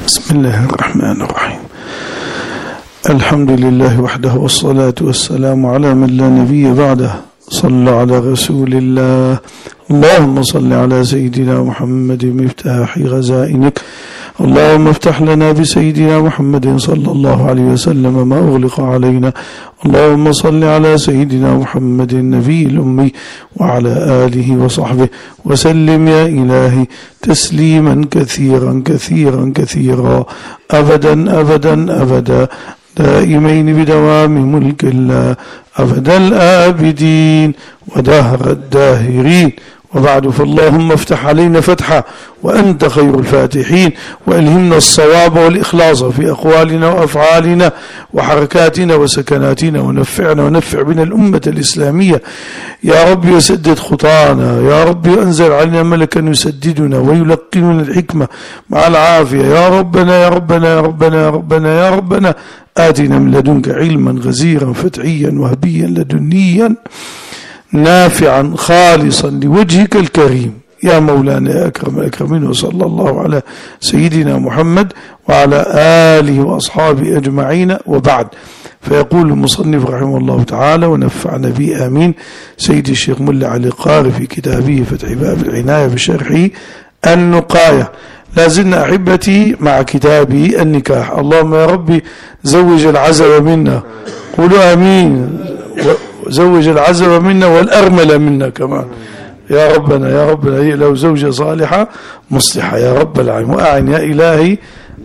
بسم الله الرحمن الرحيم. الحمد لله وحده والصلاة والسلام على من لا نبي بعده. صلى على رسول الله. اللهم صل على سيدنا محمد مفتاح غزائنك. اللهم افتح لنا بسيدنا محمد صلى الله عليه وسلم ما أغلق علينا. اللهم صل على سيدنا محمد النبي الأمي وعلى آله وصحبه وسلم يا إلهي تسليما كثيرا كثيرا كثيرا أبدا أبدا أبدا دائمين بدوام ملك الله أبد الآبدين ودهر الداهرين. وبعد، فاللهم افتح علينا فتحا وأنت خير الفاتحين، وألهمنا الصواب والإخلاص في أقوالنا وأفعالنا وحركاتنا وسكناتنا، ونفع بنا الأمة الإسلامية يا رب، وسدد خطانا يا رب، وأنزل علينا ملكا يسددنا ويلقننا الحكمة مع العافية يا ربنا يا ربنا يا ربنا يا ربنا يا ربنا. آتنا من لدنك علما غزيرا فتحيا وهبيا لدنيا نافعا خالصا لوجهك الكريم يا مولانا يا أكرم الأكرمين. وصلى الله على سيدنا محمد وعلى آله وأصحابه أجمعين. وبعد، فيقول المصنف رحمه الله تعالى ونفعنا به آمين سيد الشيخ ملا علي القاري في كتابه فتح باب العناية بشرحه النقاية. لازلنا أحبتي مع كتابه النكاح. اللهم يا ربي زوج العزب منا، قولوا آمين، زوج العزب منا والأرمل منا كمان يا ربنا يا ربنا. هي لو زوجة صالحة مصلحة يا رب العالمين. وأعن يا إلهي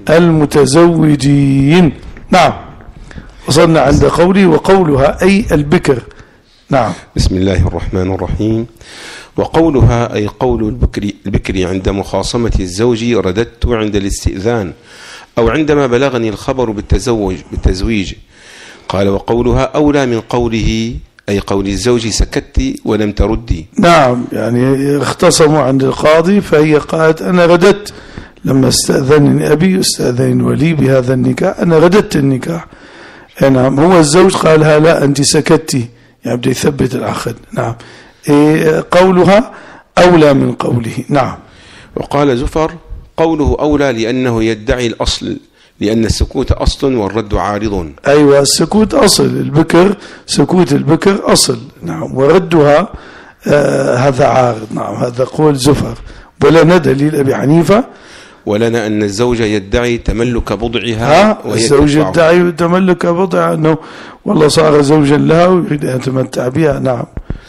المتزوجين. نعم، وصلنا عند قولي وقولها أي البكر. نعم. بسم الله الرحمن الرحيم. وقولها أي قول البكر عند مخاصمة الزوج رددت عند الاستئذان أو عندما بلغني الخبر بالتزويج. قال وقولها أولى من قوله أي قول الزوج سكت ولم تردي. نعم، يعني اختصموا عند القاضي فهي قالت أنا رددت لما استأذنني أبي استأذن ولي بهذا النكاح، أنا رددت النكاح. نعم، هو الزوج قالها لا أنت سكتي، يعني بده يثبت العقد. نعم، قولها أولى من قوله. نعم. وقال زفر قوله أولى لأنه يدعي الأصل، لأن السكوت أصل والرد عارض. أيوة، السكوت أصل، البكر سكوت البكر أصل. نعم، وردها هذا عارض. نعم، هذا قول زفر. ولنا دليل أبي حنيفة، ولنا أن الزوجة يدعي تملك بضعها، الزوج يدعي تملك بضعها، أنه والله صار زوجا لها ويريد أن يتمتع بها. نعم،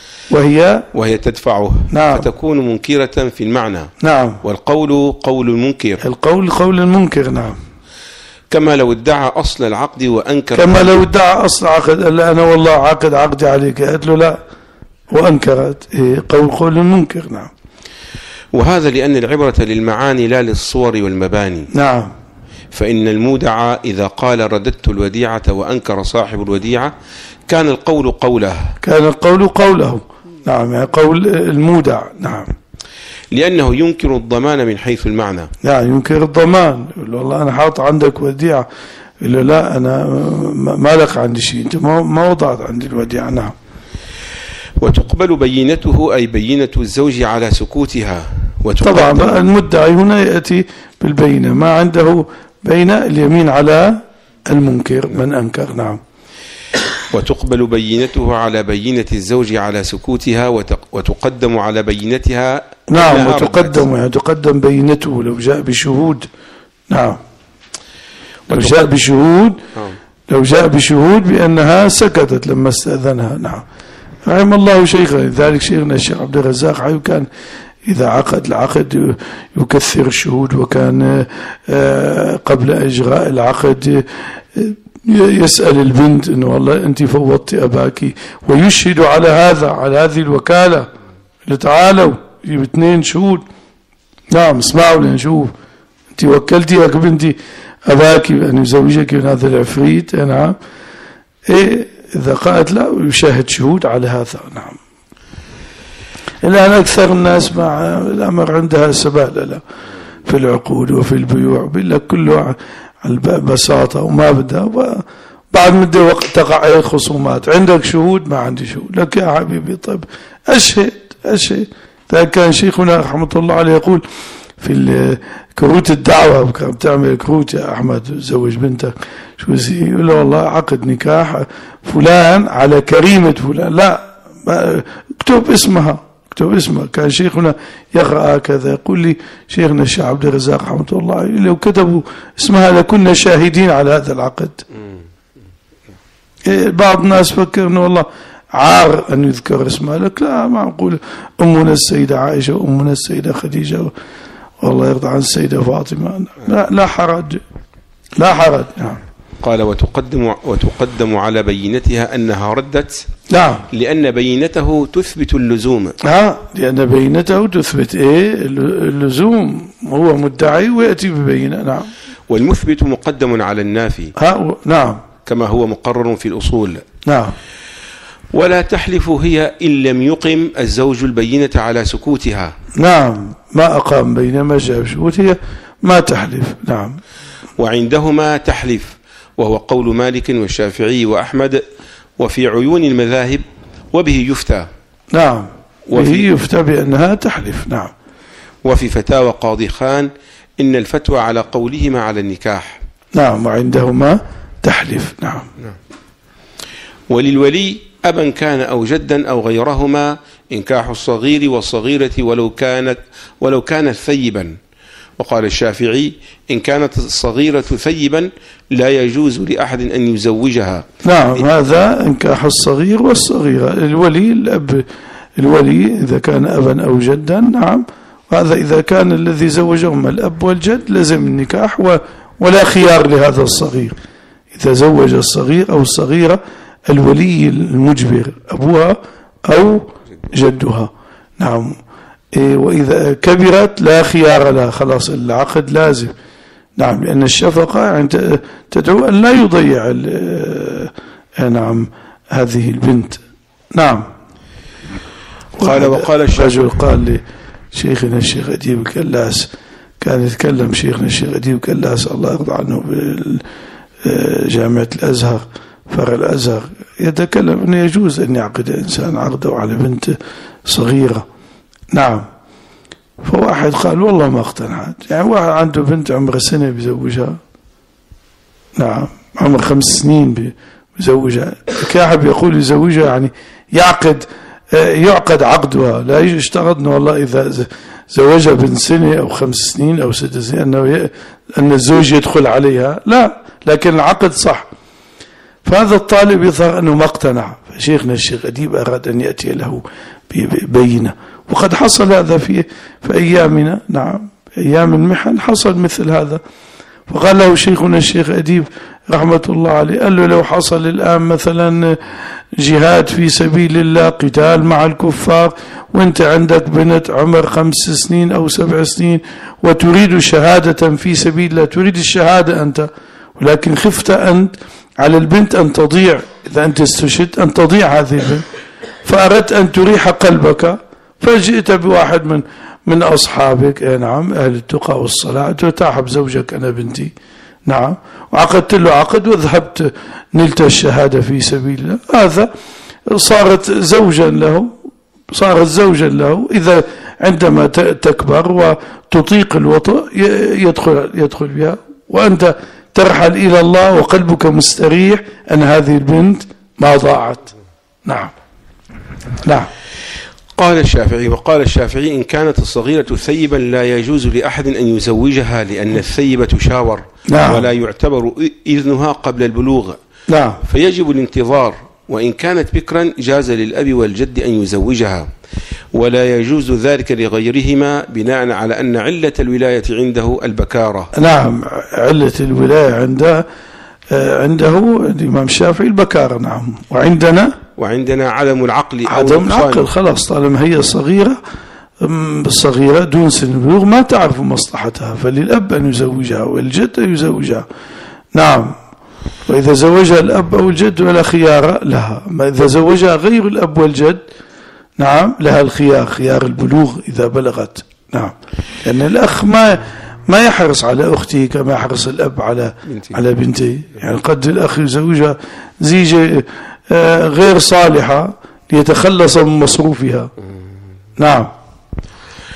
وهي تدفعه. نعم، فتكون منكرة في المعنى. نعم، والقول قول المنكر، القول قول المنكر. نعم، كما لو ادعى أصل العقد وأنكر، كما لو ادعى أصل العقد، قال أنا والله عقدي عليك، قالت له لا وأنكرت. قول المنكر. نعم. وهذا لأن العبرة للمعاني لا للصور والمباني. نعم، فإن المودع إذا قال رددت الوديعة وأنكر صاحب الوديعة كان القول قوله، كان القول قوله. نعم، يعني قول المودع. نعم، لأنه ينكر الضمان من حيث المعنى. يعني ينكر الضمان، يقول والله أنا حاط عندك وديعة، يقول له لا أنا ما لك عندي شيء، أنت ما وضعت عندي الوديعة. نعم. وتقبل بينته أي بينة الزوج على سكوتها. طبعا المدعي هنا يأتي بالبينة، ما عنده بينة اليمين على المنكر من أنكر. نعم. وتقبل بينته على بينة الزوج على سكوتها وتقدم على بينتها. نعم، وتقدم بينته لو جاء بشهود. نعم، لو جاء بشهود بأنها سكتت لما استأذنها. نعم، رحم الله شيخنا. لذلك شيخنا الشيخ عبد الرزاق كان إذا عقد العقد يكثر الشهود، وكان قبل إجراء العقد يسأل البنت إنه والله أنت فوضت أباك، ويشهد على هذه الوكالة، تعالوا يجيب 2 شهود. نعم، اسمعوا لنشوف أنت وكلتي يا بنتي أباك بأن يزوجك من هذا العفريت. نعم، إذا قالت لا يشاهد شهود على هذا. نعم. الآن أكثر الناس مع الأمر عندها سبالة في العقود وفي البيوع، بالله كله على بساطة وما بدها، بعد مدة وقت تقع عليه خصومات. عندك شهود؟ ما عندي شهود. لك يا حبيبي طيب أشهد. إذا كان شيخنا رحمة الله عليه يقول في كروت الدعوة، كانت بتعمل كروت يا أحمد زوج بنتك، شو يقول له والله عقد نكاح فلان على كريمة فلان، لا اكتب اسمها، اكتب اسمها. كان شيخنا يقرأ هكذا، يقول لي شيخنا الشيخ عبد الرزاق رحمه الله لو كتبوا اسمها لكنا شاهدين على هذا العقد. بعض الناس فكر انه والله عار ان يذكر اسمها، لك لا معقول امنا السيدة عائشة وامنا السيدة خديجة والله يرضى عن السيدة فاطمة، لا حرج، لا حرج. نعم. قال وتقدم على بينتها أنها ردت. نعم. لأن بينته تثبت اللزوم. لأن بينته تثبت اللزوم، هو مدعي ويأتي ببينة. نعم. والمثبت مقدم على النافي. نعم. كما هو مقرر في الأصول. نعم. ولا تحلف هي إن لم يقم الزوج البينة على سكوتها. نعم، ما أقام بينما جاء بسكوتها ما تحلف. نعم. وعندهما تحلف، وهو قول مالك والشافعي وأحمد، وفي عيون المذاهب وبه يفتى. نعم، به يفتى بأنها تحلف. نعم. وفي فتاوى قاضي خان إن الفتوى على قولهما على النكاح. نعم. وعندهما تحلف. نعم. وللولي أبا كان أو جدا أو غيرهما إنكاح الصغير والصغيرة ولو كانت ثيبا. وقال الشافعي إن كانت الصغيرة ثيبا لا يجوز لأحد أن يزوجها. نعم، هذا إنكاح الصغير والصغيرة. الولي الأب، الولي إذا كان أبا أو جدا. نعم. وهذا إذا كان الذي زوجهما الأب والجد لزم النكاح ولا خيار لهذا الصغير. إذا زوج الصغير أو الصغيرة الولي المجبر أبوها أو جدها. نعم. وإذا كبرت لا خيار لها، خلاص العقد لازم. نعم. لأن الشفقة تدعو أن لا يضيع نعم هذه البنت. نعم. وقال الرجل قال لشيخنا الشيخ أديب كلاس، كان يتكلم شيخنا الشيخ أديب كلاس الله يرضى عنه بجامعة الأزهر فرع الأزهر، يتكلم أنه يجوز أن يعقد إنسان عقده على بنت صغيرة. نعم. فواحد قال والله ما اقتنعت، يعني واحد عنده بنت عمر سنة بيزوجها. نعم. عمر 5 سنين بيزوجها. كاحب يقول يزوجها يعني يعقد عقدها، لا يشترط أنه والله إذا زوجها بنت سنة أو 5 سنين أو 6 سنين أن الزوج يدخل عليها، لا، لكن العقد صح. فهذا الطالب يظهر أنه ما اقتنع، فشيخنا الشيخ أديب أراد أن يأتي له ببينة، وقد حصل هذا في أيامنا. نعم. أيام المحن حصل مثل هذا. فقال له شيخنا الشيخ أديب رحمة الله عليه، قال له لو حصل الآن مثلا جهاد في سبيل الله، قتال مع الكفار، وانت عندك بنت عمر 5 سنين أو 7 سنين وتريد شهادة في سبيل الله، تريد الشهادة أنت، ولكن خفت أنت على البنت أن تضيع، إذا أنت استشهدت أن تضيع هذه البنت، فأردت أن تريح قلبك، فجئت بواحد من أصحابك نعم أهل التقى والصلاة، ترتاح بزوجك أنا بنتي. نعم. وعقدت له عقد وذهبت نلت الشهادة في سبيل الله، هذا صارت زوجا له. إذا عندما تكبر وتطيق الوطء يدخل بها، وأنت ترحل إلى الله وقلبك مستريح أن هذه البنت ما ضاعت. نعم. نعم. قال الشافعي إن كانت الصغيرة ثيبا لا يجوز لأحد أن يزوجها، لأن الثيبة تشاور. نعم. ولا يعتبر إذنها قبل البلوغ. نعم. فيجب الانتظار. وإن كانت بكرا جاز للأب والجد أن يزوجها، ولا يجوز ذلك لغيرهما بناء على أن علة الولاية عنده البكارة. نعم. علة الولاية عنده الإمام الشافعي البكارة. نعم. وعندنا عدم العقل. عدم العقل، خلاص طالما هي صغيرة دون سن البلوغ ما تعرف مصلحتها، فللأب أن يزوجها والجد أن يزوجها. نعم. وإذا زوجها الأب أو الجد ولا خيار لها. إذا زوجها غير الأب والجد نعم لها خيار البلوغ إذا بلغت. نعم. لأن الأخ ما يحرص على أخته كما يحرص الأب على بنته. يعني قد الأخ يزوجها زيجة غير صالحة ليتخلص من مصروفها. نعم.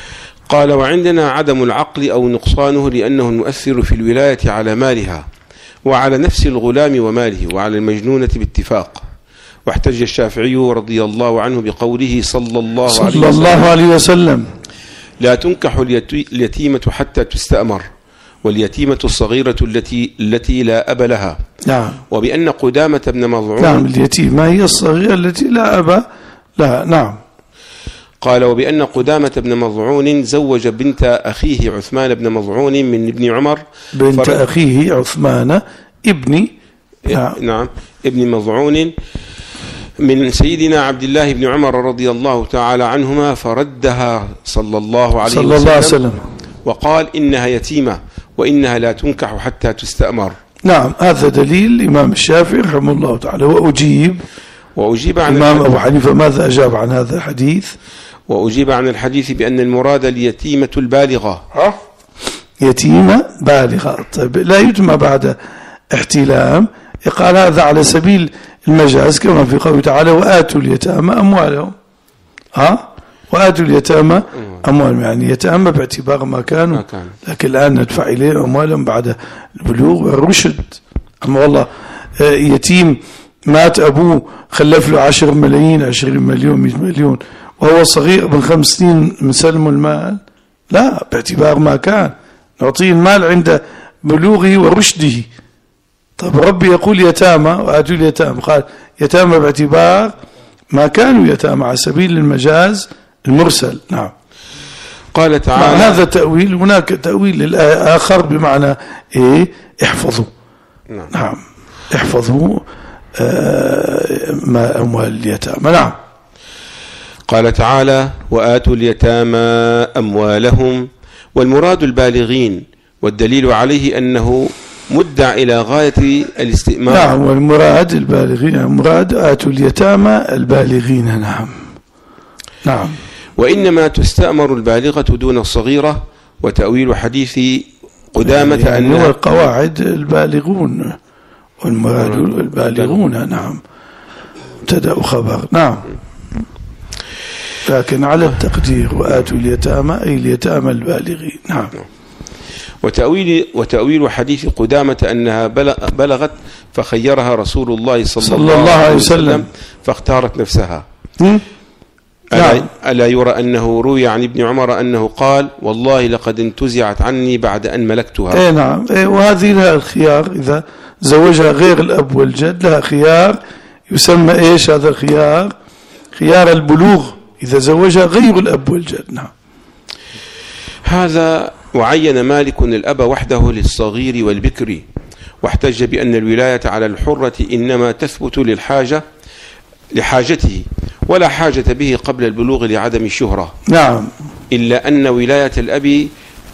قال: وعندنا عدم العقل أو نقصانه لأنه المؤثر في الولاية على مالها وعلى نفس الغلام وماله وعلى المجنونة باتفاق. واحتج الشافعي رضي الله عنه بقوله صلى الله عليه وسلم: لا تنكح اليتيمة حتى تستأمر، واليتيمة الصغيرة التي لا أب لها. نعم. وبأن قدامة بن مضعون، نعم، اليتيمة هي الصغيرة التي لا أب لها. نعم. قال: وبأن قدامة بن مضعون زوج بنت أخيه عثمان بن مضعون من ابن عمر، بنت أخيه عثمان ابن نعم ابن مضعون من سيدنا عبد الله بن عمر رضي الله تعالى عنهما، فردها صلى الله عليه وسلم وقال: إنها يتيمة وإنها لا تنكح حتى تستأمر. نعم، هذا دليل الإمام الشافعي رحمه الله تعالى. وأجيب عن الإمام أبو حنيفة ماذا أجاب عن هذا الحديث؟ وأجيب عن الحديث بأن المراد اليتيمة البالغة. يتيمة بالغة. طيب، لا يتم بعد احتلام. قال هذا على سبيل المجاز كما في قوله تعالى: وآتوا اليتامى أموالهم. وآتوا اليتامى أموالهم، يعني يتامى باعتبار ما كانوا، لكن الآن ندفع إليهم أموالهم بعد البلوغ والرشد. أما والله يتيم مات أبوه خلف له 10 ملايين 20 مليون 100 مليون وهو صغير من 5 سنين مسلم المال، لا، باعتبار ما كان نعطيه المال عند بلوغه ورشده. طب ربي يقول يتامى وآتوا اليتامى، قال يتامى باعتبار ما كانوا يتامى على سبيل المجاز المرسل. نعم. قال تعالى: هذا تأويل. هناك تأويل للآية آخر بمعنى احفظوا. نعم، احفظوا ما أموال اليتامى. نعم. قال تعالى: وآتوا اليتامى أموالهم، والمراد البالغين، والدليل عليه أنه مدع إلى غاية الاستئمار. نعم، والمراد البالغين، المراد آتوا اليتامى البالغين. نعم. وإنما تستأمر البالغة دون الصغيرة. وتأويل حديث قدامة يعني هو القواعد البالغون والمراد البالغون. نعم، ابتدأ خبر. نعم، لكن على التقدير وآتوا اليتامى أي اليتامى البالغين. نعم. وتأويل حديث قدامة أنها بلغت فخيرها رسول الله صلى الله عليه وسلم فاختارت نفسها. ألا يرى أنه روي عن ابن عمر أنه قال: والله لقد انتزعت عني بعد أن ملكتها. نعم. وهذه لها الخيار، إذا زوجها غير الأب والجد لها خيار يسمى هذا الخيار؟ خيار البلوغ، إذا زوجها غير الأب والجد. نعم. هذا. وعين مالك الأب وحده للصغير والبكر، واحتج بأن الولاية على الحرة إنما تثبت لحاجته ولا حاجة به قبل البلوغ لعدم الشهرة. نعم. إلا أن ولاية الأب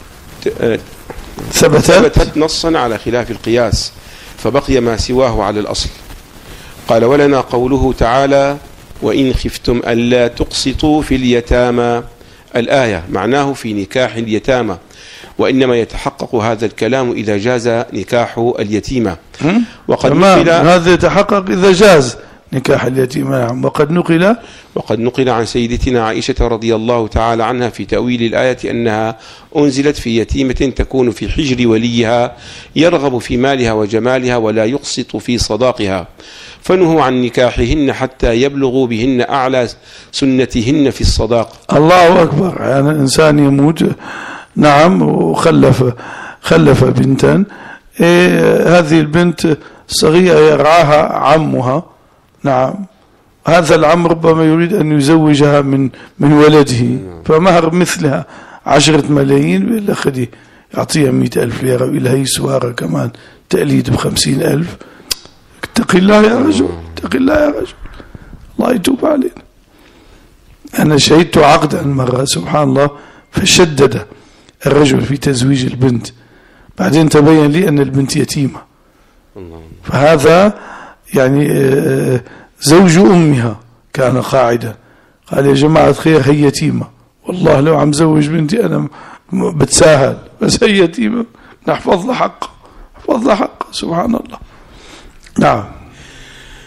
ثبتت نصا على خلاف القياس، فبقي ما سواه على الأصل. قال: ولنا قوله تعالى: وإن خفتم ألا تقسطوا في اليتامى. الآية معناه في نكاح اليتامى، وإنما يتحقق هذا الكلام إذا جاز نكاح اليتيمة. وقد نقل هذا يتحقق إذا جاز نكاح اليتيمة. نعم. وقد نقل عن سيدتنا عائشة رضي الله تعالى عنها في تأويل الآية أنها أنزلت في يتيمة تكون في حجر وليها يرغب في مالها وجمالها ولا يقسط في صداقها، فنهوا عن نكاحهن حتى يبلغوا بهن أعلى سنتهن في الصداق. الله أكبر. يعني الإنسان يموت، نعم، خلف بنتا، هذه البنت صغيرة يرعاها عمها. نعم. هذا العم ربما يريد أن يزوجها من ولده، فمهر مثلها 10 ملايين بالأخذ يعطيها 100,000 ليرة، إلى هي سوارة كمان تقليد ب50,000. اتق الله يا رجل، اتق الله يا رجل، الله يتوب علينا. أنا شهدت عقدا مرة سبحان الله، فشدد الرجل في تزويج البنت، بعدين تبين لي أن البنت يتيمة، فهذا يعني زوج أمها كان قاعدا، قال: يا جماعة خير، هي يتيمة، والله لو عم زوج بنتي أنا بتساهل، بس هي يتيمة، نحفظ لها حقه، سبحان الله. نعم.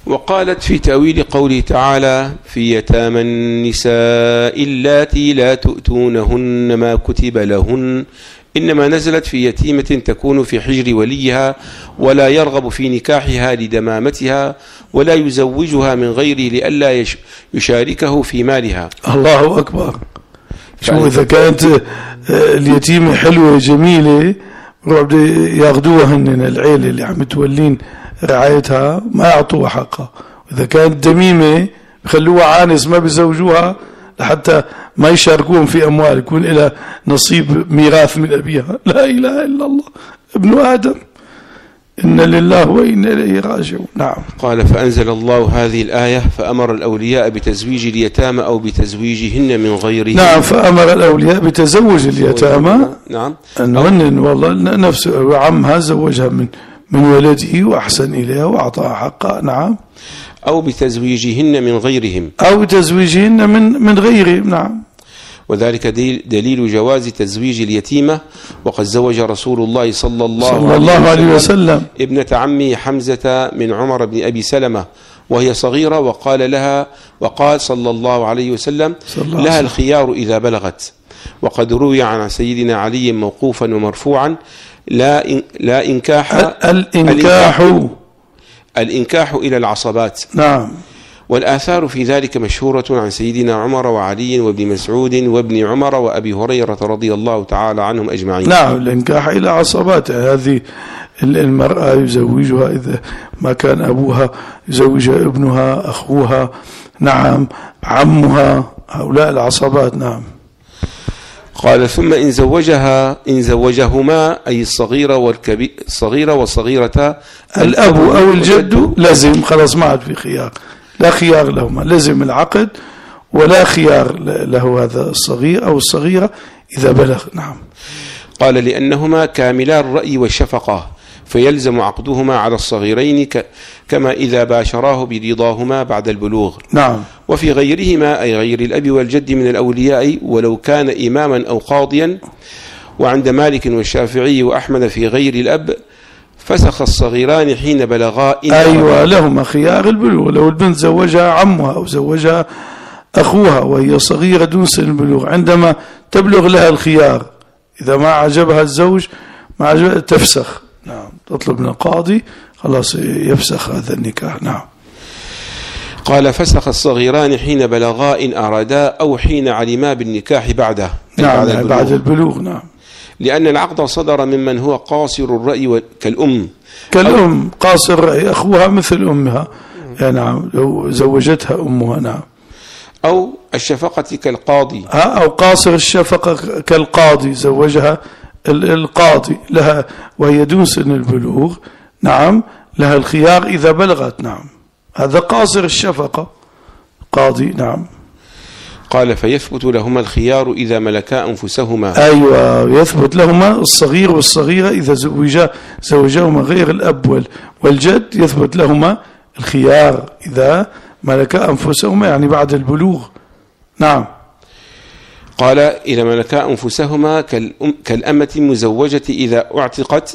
وقالت في تأويل قوله تعالى في يتامى النساء اللاتي لا تؤتونهن ما كتب لهن إنما نزلت في يتيمة تكون في حجر وليها ولا يرغب في نكاحها لدمامتها ولا يزوجها من غيره لئلا يشاركه في مالها. الله أكبر. شو إذا كانت اليتيمة حلوة جميلة ياخدوها هن العيلة اللي عم تولين رعايتها ما يعطوها حقها، إذا كانت دميمة بخلوها عانس ما بيزوجوها لحتى ما يشاركوهم في أموال، يكون لها نصيب ميراث من أبيها. لا إله إلا الله. ابن آدم إن لله وإنا إليه راجعون. نعم. قال فأنزل الله هذه الآية فأمر الأولياء بتزويج اليتامى أو بتزويجهن من غيرهم. نعم، فأمر الأولياء بتزوج اليتامى. نعم. أنهن والله نفسه عمها زوجها من ولده وأحسن إليها وأعطاها حقها. نعم. أو بتزويجهن من غيرهم. أو بتزويجهن من غيرهم. نعم. وذلك دليل جواز تزويج اليتيمة، وقد زوج رسول الله صلى الله عليه وسلم ابنة عمه حمزة من عمر بن أبي سلمة وهي صغيرة، وقال صلى الله عليه وسلم لها الخيار إذا بلغت. وقد روي عن سيدنا علي موقوفا ومرفوعا لا إنكاح الإنكاح إلى العصبات. نعم. والآثار في ذلك مشهورة عن سيدنا عمر وعلي وابن مسعود وابن عمر وأبي هريرة رضي الله تعالى عنهم أجمعين. نعم، الإنكاح إلى عصبات، هذه المرأة يزوجها إذا ما كان أبوها يزوجها ابنها أخوها، نعم، عمها، هؤلاء العصبات. نعم. قال ثم إن زوجهما أي الصغيرة والصغيرة الأب أو الجد لازم، خلاص ما عاد في خيار، لا خيار لهما، لازم العقد ولا خيار له هذا الصغير أو الصغيرة إذا بلغ. نعم. قال لأنهما كاملا الرأي والشفقة فيلزم عقدهما على الصغيرين كما إذا باشراه برضاهما بعد البلوغ. نعم. وفي غيرهما أي غير الأب والجد من الأولياء ولو كان إماما أو قاضيا. وعند مالك والشافعي وأحمد في غير الأب فسخ الصغيران حين بلغا. أيوة، لهما خيار البلوغ. لو البنت زوجها عمها أو زوجها أخوها وهي صغيرة دون سن البلوغ، عندما تبلغ لها الخيار، إذا ما عجبها الزوج ما عجبها تفسخ. نعم، تطلب من القاضي خلاص يفسخ هذا النكاح. نعم. قال فسخ الصغيران حين بلغا إن أرادا أو حين علما بالنكاح بعده. نعم، بعد البلوغ. نعم. لأن العقد صدر ممن هو قاصر الرأي كالأم قاصر الرأي، أخوها مثل أمها. نعم، لو زوجتها أمها. نعم. أو الشفقة كالقاضي، أو قاصر الشفقة كالقاضي، زوجها القاضي لها وهي دون سن البلوغ. نعم، لها الخيار إذا بلغت. نعم، هذا قاصر الشفقة قاضي. نعم. قال فيثبت لهما الخيار إذا ملكا أنفسهما. أيوة، يثبت لهما الصغير والصغيرة إذا زوجهما غير الأب والجد، يثبت لهما الخيار إذا ملكا أنفسهما، يعني بعد البلوغ. نعم. قال إذا ملكا أنفسهما كالأمة المزوجة إذا اعتقت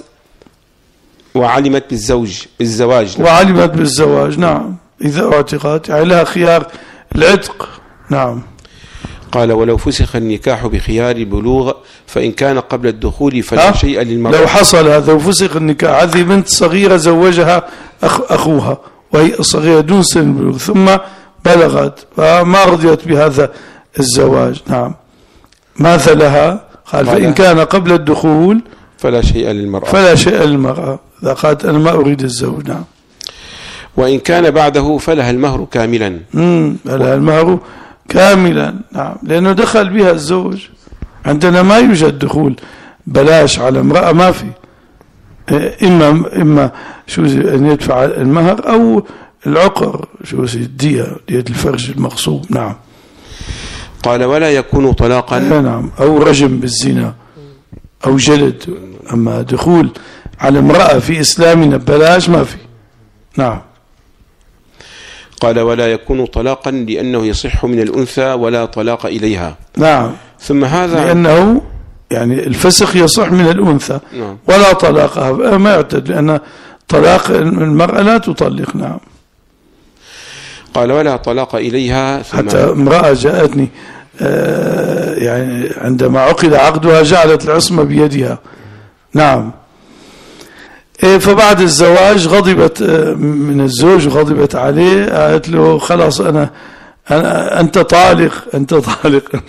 وعلمت بالزواج. وعلمت بالزواج. نعم، إذا اعتقت يعني لها خيار العتق. نعم. قال ولو فسخ النكاح بخيار البلوغ فإن كان قبل الدخول فلا شيء للمرأة. لو حصل هذا وفسخ النكاح، هذه بنت صغيرة زوجها أخوها وهي صغيرة دون سن البلوغ ثم بلغت فما رضيت بهذا الزواج. نعم، ماذا لها؟ قال فإن كان قبل الدخول فلا شيء للمرأة. إذا قالت أنا ما أريد الزوج. نعم. وإن كان بعده فلها المهر كاملا. لها المهر كاملا. نعم، لأنه دخل بها الزوج. عندنا ما يوجد دخول بلاش على امرأة، ما في. إما شو أن يدفع المهر أو العقر، شو الدية الفرج المغصوب. نعم. قال ولا يكون طلاقا. نعم، أو رجم بالزنا أو جلد. أما دخول على امرأة في إسلامنا بلاش ما في. نعم. قال ولا يكون طلاقا لأنه يصح من الأنثى ولا طلاق إليها. نعم. ثم هذا لأنه يعني الفسخ يصح من الأنثى. نعم. ولا طلاقها ما يعتد، لأن طلاق المرأة لا تطلق. نعم. قال ولا طلاق إليها. حتى امرأة جاءتني يعني عندما عقد عقدها جعلت العصمة بيدها. نعم. فبعد الزواج غضبت من الزوج وغضبت عليه، قالت له خلاص أنت طالق أنت طالق.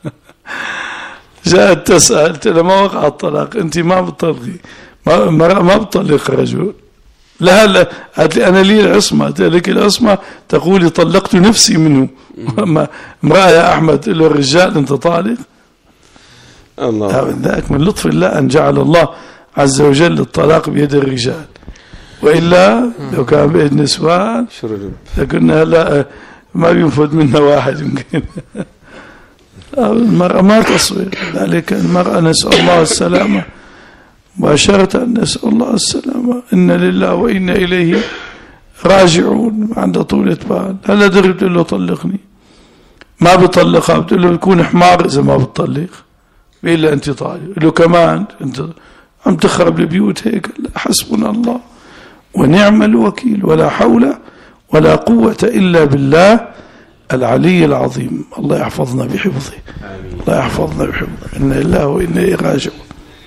جاءت تسأل، قلت لها ما وقع الطلاق، أنت ما بتطلقي، ما بتطلق الرجل. لا قالت لي أنا لي العصمة. قلت لك العصمة تقولي طلقت نفسي منه. امرأة يا أحمد تقول له الرجال أنت طالق. الله، ذاك من لطف الله أن جعل الله عز وجل الطلاق بيد الرجال، وإلا لو كان بيد النسوان لكنا لا ما بينفذ منا واحد يمكن. المرأة ما تصبر، ذلك المرأة نسأل الله السلامة مباشرة، نسأل الله السلامة. إن لله وإنا إليه راجعون. عند طولة بال هلا درب تقول له طلقني، ما بطلقها، بتقول له بكون حمار إذا ما بتطلق، إلا أنت طالق. له كمان أنت عم تخرب البيوت هيك. حسبنا الله ونعم الوكيل، ولا حول ولا قوة إلا بالله العلي العظيم. الله يحفظنا بحفظه، الله يحفظنا بحفظه. إن لله وإنا إليه راجعون.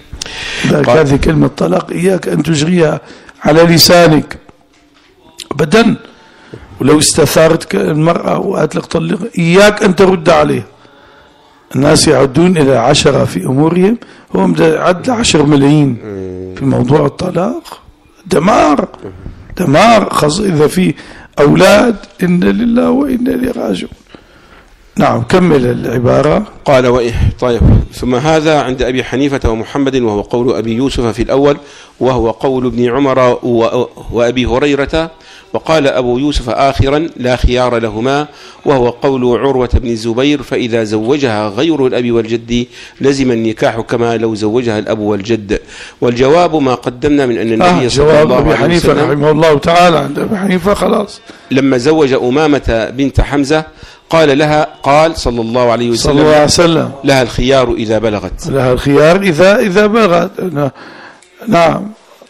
هذه كلمة طلاق إياك أن تجريها على لسانك أبدا. ولو استثارتك المرأة وقالت لك طلق، إياك أن ترد عليه. الناس يعدون إلى 10 في أمورهم، هو عد 10 ملايين في موضوع الطلاق. دمار دمار، خاصة إذا في أولاد. إن لله وإنا إليه راجعون. نعم، كمل العبارة. قال طيب. ثم هذا عند أبي حنيفة ومحمد، وهو قول أبي يوسف في الأول، وهو قول ابن عمر وأبي هريرة. وقال أبو يوسف آخرا لا خيار لهما، وهو قول عروة بن الزبير، فإذا زوجها غير الأب والجد لزم النكاح كما لو زوجها الأب والجد. والجواب ما قدمنا من أن النبي صلى الله عليه وسلم، أبي حنيفة رحمه الله تعالى، عند أبي حنيفة خلاص لما زوج أمامة بنت حمزة قال صلى الله عليه وسلم لها الخيار إذا بلغت، لها الخيار إذا بلغت. نعم.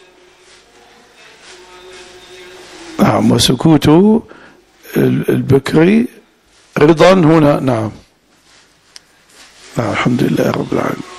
نعم. وسكوت البكري رضا هنا. نعم. الحمد لله رب العالمين.